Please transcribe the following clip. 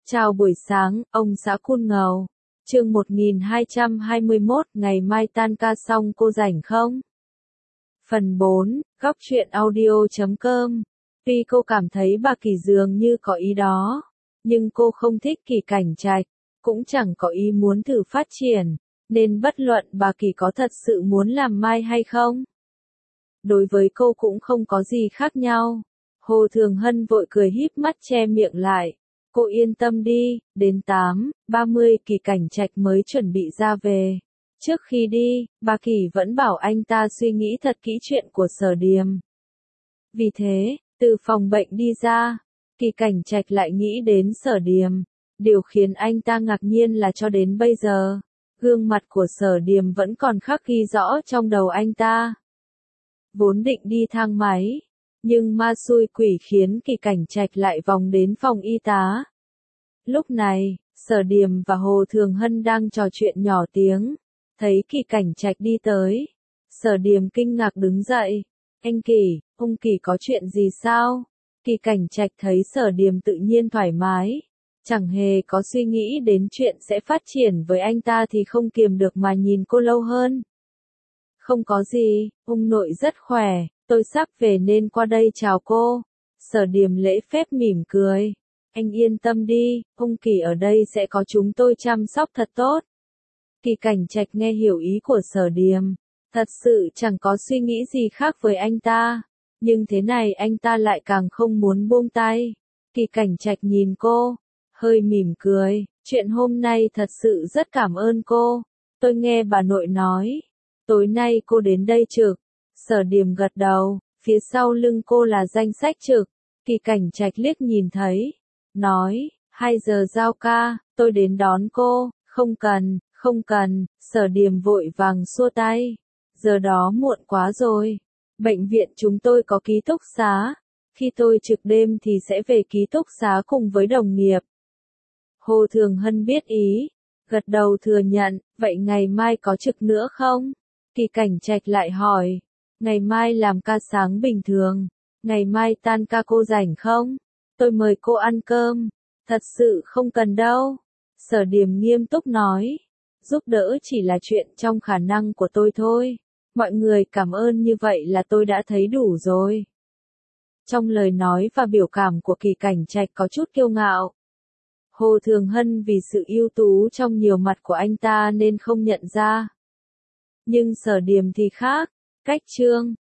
Chào buổi sáng, ông xã Cool Ngầu. Chương 1221, ngày mai tan ca xong cô rảnh không? Phần 4, góc truyện audio.com. Tuy cô cảm thấy bà Kỳ dường như có ý đó, nhưng cô không thích Kỳ Cảnh Trạch, cũng chẳng có ý muốn thử phát triển, nên bất luận bà Kỳ có thật sự muốn làm mai hay không, đối với cô cũng không có gì khác nhau. Hồ Thường Hân vội cười híp mắt che miệng lại. Cô yên tâm đi, đến 8:30 Kỳ Cảnh Trạch mới chuẩn bị ra về. Trước khi đi, bà Kỳ vẫn bảo anh ta suy nghĩ thật kỹ chuyện của Sở Điềm. Vì thế, từ phòng bệnh đi ra, Kỳ Cảnh Trạch lại nghĩ đến Sở Điềm. Điều khiến anh ta ngạc nhiên là cho đến bây giờ, gương mặt của Sở Điềm vẫn còn khắc ghi rõ trong đầu anh ta. Vốn định đi thang máy, nhưng ma xui quỷ khiến Kỳ Cảnh Trạch lại vòng đến phòng y tá. Lúc này, Sở Điềm và Hồ Thường Hân đang trò chuyện nhỏ tiếng, thấy Kỳ Cảnh Trạch đi tới. Sở Điềm kinh ngạc đứng dậy. Anh Kỳ, ông Kỳ có chuyện gì sao? Kỳ Cảnh Trạch thấy Sở Điềm tự nhiên thoải mái, chẳng hề có suy nghĩ đến chuyện sẽ phát triển với anh ta thì không kiềm được mà nhìn cô lâu hơn. Không có gì, ông nội rất khỏe, tôi sắp về nên qua đây chào cô. Sở Điềm lễ phép mỉm cười. Anh yên tâm đi, ông Kỳ ở đây sẽ có chúng tôi chăm sóc thật tốt. Kỳ Cảnh Trạch nghe hiểu ý của Sở Điềm, thật sự chẳng có suy nghĩ gì khác với anh ta, nhưng thế này anh ta lại càng không muốn buông tay. Kỳ Cảnh Trạch nhìn cô, hơi mỉm cười, chuyện hôm nay thật sự rất cảm ơn cô. Tôi nghe bà nội nói, tối nay cô đến đây trực. Sở Điềm gật đầu, phía sau lưng cô là danh sách trực. Kỳ Cảnh Trạch liếc nhìn thấy, nói, 2 giờ giao ca, tôi đến đón cô. Không cần, Sở Điềm vội vàng xua tay. Giờ đó muộn quá rồi. Bệnh viện chúng tôi có ký túc xá. Khi tôi trực đêm thì sẽ về ký túc xá cùng với đồng nghiệp. Hồ Thường Hân biết ý, gật đầu thừa nhận, vậy ngày mai có trực nữa không? Kỳ Cảnh Trạch lại hỏi, ngày mai làm ca sáng bình thường, ngày mai tan ca cô rảnh không? Tôi mời cô ăn cơm. Thật sự không cần đâu. Sở Điềm nghiêm túc nói, giúp đỡ chỉ là chuyện trong khả năng của tôi thôi. Mọi người cảm ơn như vậy là tôi đã thấy đủ rồi. Trong lời nói và biểu cảm của Kỳ Cảnh Trạch có chút kiêu ngạo. Hồ Thường Hân vì sự ưu tú trong nhiều mặt của anh ta nên không nhận ra. Nhưng Sở Điềm thì khác, cách trương,